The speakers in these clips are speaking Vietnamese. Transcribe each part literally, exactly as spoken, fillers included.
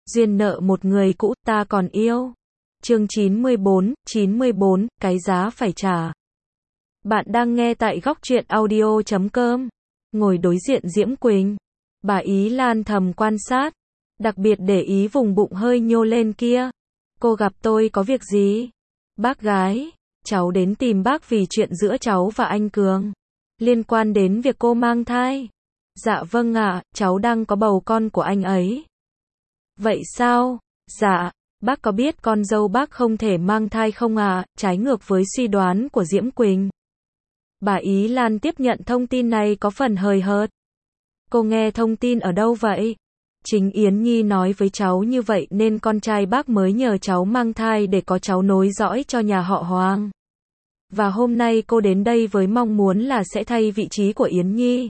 Duyên nợ một người cũ ta còn yêu. Chương chín mươi bốn, chín mươi bốn, cái giá phải trả. Bạn đang nghe tại góc truyện audio chấm com. Ngồi đối diện Diễm Quỳnh. Bà Ý Lan thầm quan sát. Đặc biệt để ý vùng bụng hơi nhô lên kia. Cô gặp tôi có việc gì? Bác gái, cháu đến tìm bác vì chuyện giữa cháu và anh Cường. Liên quan đến việc cô mang thai. Dạ vâng ạ, cháu đang có bầu con của anh ấy. Vậy sao? Dạ, bác có biết con dâu bác không thể mang thai không ạ, trái ngược với suy đoán của Diễm Quỳnh. Bà Ý Lan tiếp nhận thông tin này có phần hời hợt. Cô nghe thông tin ở đâu vậy? Chính Yến Nhi nói với cháu như vậy nên con trai bác mới nhờ cháu mang thai để có cháu nối dõi cho nhà họ Hoàng. Và hôm nay cô đến đây với mong muốn là sẽ thay vị trí của Yến Nhi.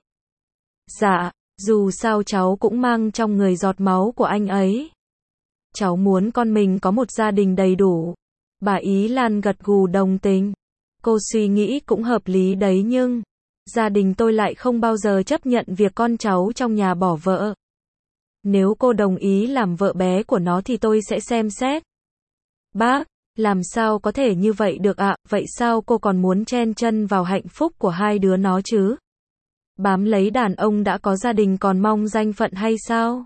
Dạ, dù sao cháu cũng mang trong người giọt máu của anh ấy. Cháu muốn con mình có một gia đình đầy đủ. Bà Ý Lan gật gù đồng tình. Cô suy nghĩ cũng hợp lý đấy nhưng gia đình tôi lại không bao giờ chấp nhận việc con cháu trong nhà bỏ vợ. Nếu cô đồng ý làm vợ bé của nó thì tôi sẽ xem xét. Bác, làm sao có thể như vậy được ạ, vậy sao cô còn muốn chen chân vào hạnh phúc của hai đứa nó chứ? Bám lấy đàn ông đã có gia đình còn mong danh phận hay sao?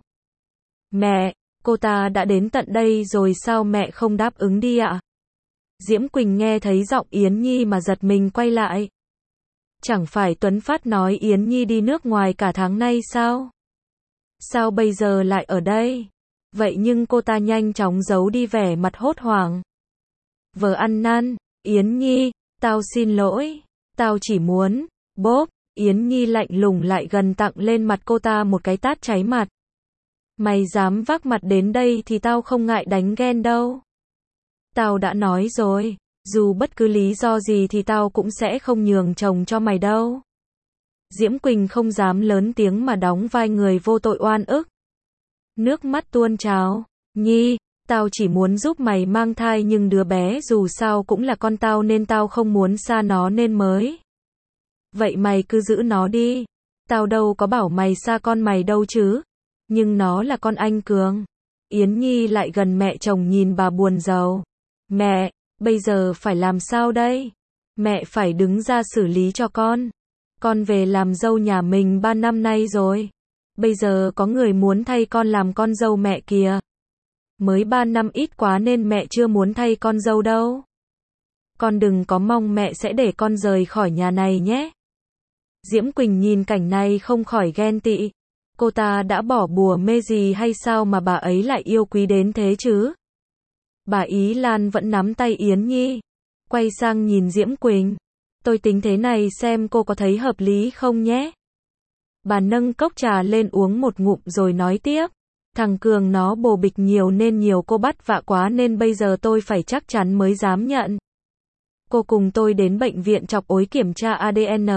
Mẹ, cô ta đã đến tận đây rồi sao mẹ không đáp ứng đi ạ? Diễm Quỳnh nghe thấy giọng Yến Nhi mà giật mình quay lại. Chẳng phải Tuấn Phát nói Yến Nhi đi nước ngoài cả tháng nay sao? Sao bây giờ lại ở đây? Vậy nhưng cô ta nhanh chóng giấu đi vẻ mặt hốt hoảng. Vợ ăn năn, Yến Nhi, tao xin lỗi, tao chỉ muốn, bốp, Yến Nhi lạnh lùng lại gần tặng lên mặt cô ta một cái tát cháy mặt. Mày dám vác mặt đến đây thì tao không ngại đánh ghen đâu. Tao đã nói rồi, dù bất cứ lý do gì thì tao cũng sẽ không nhường chồng cho mày đâu. Diễm Quỳnh không dám lớn tiếng mà đóng vai người vô tội oan ức. Nước mắt tuôn trào, Nhi, tao chỉ muốn giúp mày mang thai nhưng đứa bé dù sao cũng là con tao nên tao không muốn xa nó nên mới. Vậy mày cứ giữ nó đi, tao đâu có bảo mày xa con mày đâu chứ, nhưng nó là con anh Cường. Yến Nhi lại gần mẹ chồng nhìn bà buồn rầu. Mẹ, bây giờ phải làm sao đây? Mẹ phải đứng ra xử lý cho con. Con về làm dâu nhà mình ba năm nay rồi. Bây giờ có người muốn thay con làm con dâu mẹ kìa. Mới ba năm ít quá nên mẹ chưa muốn thay con dâu đâu. Con đừng có mong mẹ sẽ để con rời khỏi nhà này nhé. Diễm Quỳnh nhìn cảnh này không khỏi ghen tị. Cô ta đã bỏ bùa mê gì hay sao mà bà ấy lại yêu quý đến thế chứ? Bà Ý Lan vẫn nắm tay Yến Nhi. Quay sang nhìn Diễm Quỳnh. Tôi tính thế này xem cô có thấy hợp lý không nhé. Bà nâng cốc trà lên uống một ngụm rồi nói tiếp. Thằng Cường nó bồ bịch nhiều nên nhiều cô bắt vạ quá nên bây giờ tôi phải chắc chắn mới dám nhận. Cô cùng tôi đến bệnh viện Chọc Ối kiểm tra a đê en.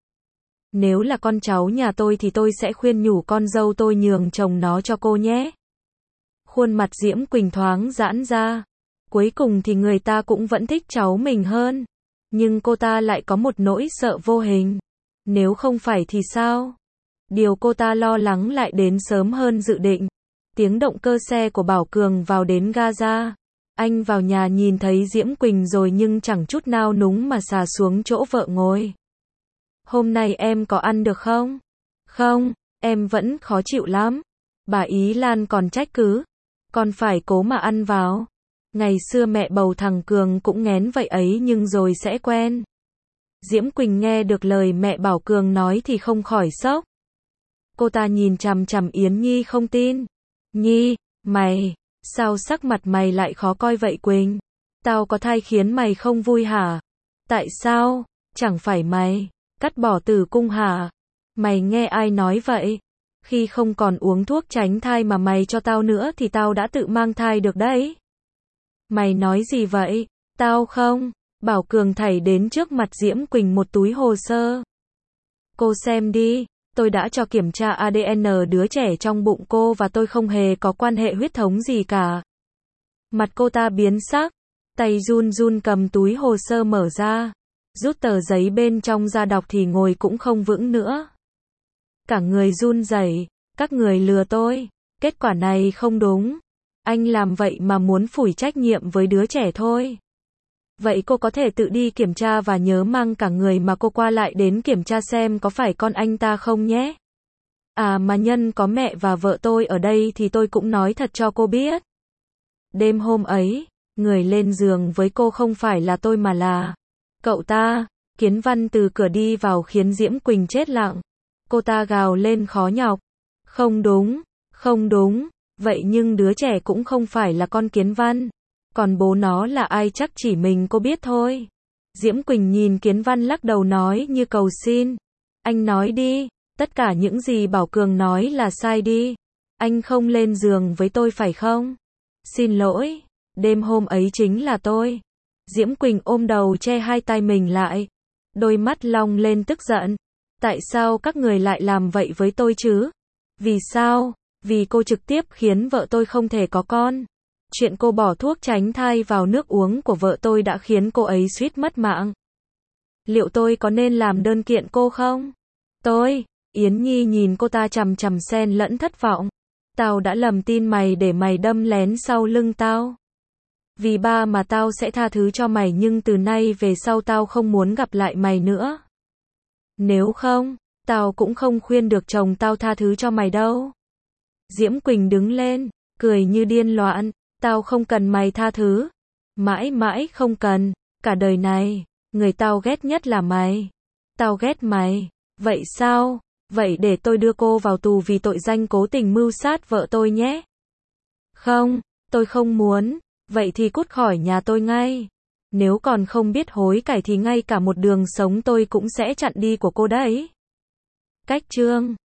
Nếu là con cháu nhà tôi thì tôi sẽ khuyên nhủ con dâu tôi nhường chồng nó cho cô nhé. Khuôn mặt Diễm Quỳnh thoáng giãn ra. Cuối cùng thì người ta cũng vẫn thích cháu mình hơn. Nhưng cô ta lại có một nỗi sợ vô hình. Nếu không phải thì sao? Điều cô ta lo lắng lại đến sớm hơn dự định. Tiếng động cơ xe của Bảo Cường vào đến Gaza. Anh vào nhà nhìn thấy Diễm Quỳnh rồi nhưng chẳng chút nao núng mà xà xuống chỗ vợ ngồi. Hôm nay em có ăn được không? Không, em vẫn khó chịu lắm. Bà Ý Lan còn trách cứ. Con phải cố mà ăn vào. Ngày xưa mẹ bầu thằng Cường cũng nghén vậy ấy nhưng rồi sẽ quen. Diễm Quỳnh nghe được lời mẹ Bảo Cường nói thì không khỏi sốc. Cô ta nhìn chằm chằm Yến Nhi không tin. Nhi, mày, sao sắc mặt mày lại khó coi vậy Quỳnh? Tao có thai khiến mày không vui hả? Tại sao? Chẳng phải mày cắt bỏ tử cung hả? Mày nghe ai nói vậy? Khi không còn uống thuốc tránh thai mà mày cho tao nữa thì tao đã tự mang thai được đấy. Mày nói gì vậy? Tao không. Bảo Cường thảy đến trước mặt Diễm Quỳnh một túi hồ sơ. Cô xem đi, tôi đã cho kiểm tra a đê en đứa trẻ trong bụng cô và tôi không hề có quan hệ huyết thống gì cả. Mặt cô ta biến sắc, tay run run cầm túi hồ sơ mở ra, rút tờ giấy bên trong ra đọc thì ngồi cũng không vững nữa. Cả người run rẩy, các người lừa tôi, kết quả này không đúng. Anh làm vậy mà muốn phủi trách nhiệm với đứa trẻ thôi. Vậy cô có thể tự đi kiểm tra và nhớ mang cả người mà cô qua lại đến kiểm tra xem có phải con anh ta không nhé. À mà nhân có mẹ và vợ tôi ở đây thì tôi cũng nói thật cho cô biết. Đêm hôm ấy, người lên giường với cô không phải là tôi mà là cậu ta. Kiến Văn từ cửa đi vào khiến Diễm Quỳnh chết lặng. Cô ta gào lên khó nhọc. Không đúng, không đúng, vậy nhưng đứa trẻ cũng không phải là con Kiến Văn. Còn bố nó là ai chắc chỉ mình cô biết thôi. Diễm Quỳnh nhìn Kiến Văn lắc đầu nói như cầu xin. Anh nói đi, tất cả những gì Bảo Cường nói là sai đi. Anh không lên giường với tôi phải không? Xin lỗi, đêm hôm ấy chính là tôi. Diễm Quỳnh ôm đầu che hai tay mình lại. Đôi mắt long lên tức giận. Tại sao các người lại làm vậy với tôi chứ? Vì sao? Vì cô trực tiếp khiến vợ tôi không thể có con. Chuyện cô bỏ thuốc tránh thai vào nước uống của vợ tôi đã khiến cô ấy suýt mất mạng. Liệu tôi có nên làm đơn kiện cô không? Tôi, Yến Nhi nhìn cô ta chằm chằm xen lẫn thất vọng. Tao đã lầm tin mày để mày đâm lén sau lưng tao. Vì ba mà tao sẽ tha thứ cho mày nhưng từ nay về sau tao không muốn gặp lại mày nữa. Nếu không, tao cũng không khuyên được chồng tao tha thứ cho mày đâu. Diễm Quỳnh đứng lên, cười như điên loạn. Tao không cần mày tha thứ. Mãi mãi không cần. Cả đời này, người tao ghét nhất là mày. Tao ghét mày. Vậy sao? Vậy để tôi đưa cô vào tù vì tội danh cố tình mưu sát vợ tôi nhé. Không, tôi không muốn. Vậy thì cút khỏi nhà tôi ngay. Nếu còn không biết hối cải thì ngay cả một đường sống tôi cũng sẽ chặn đi của cô đấy. Cách chương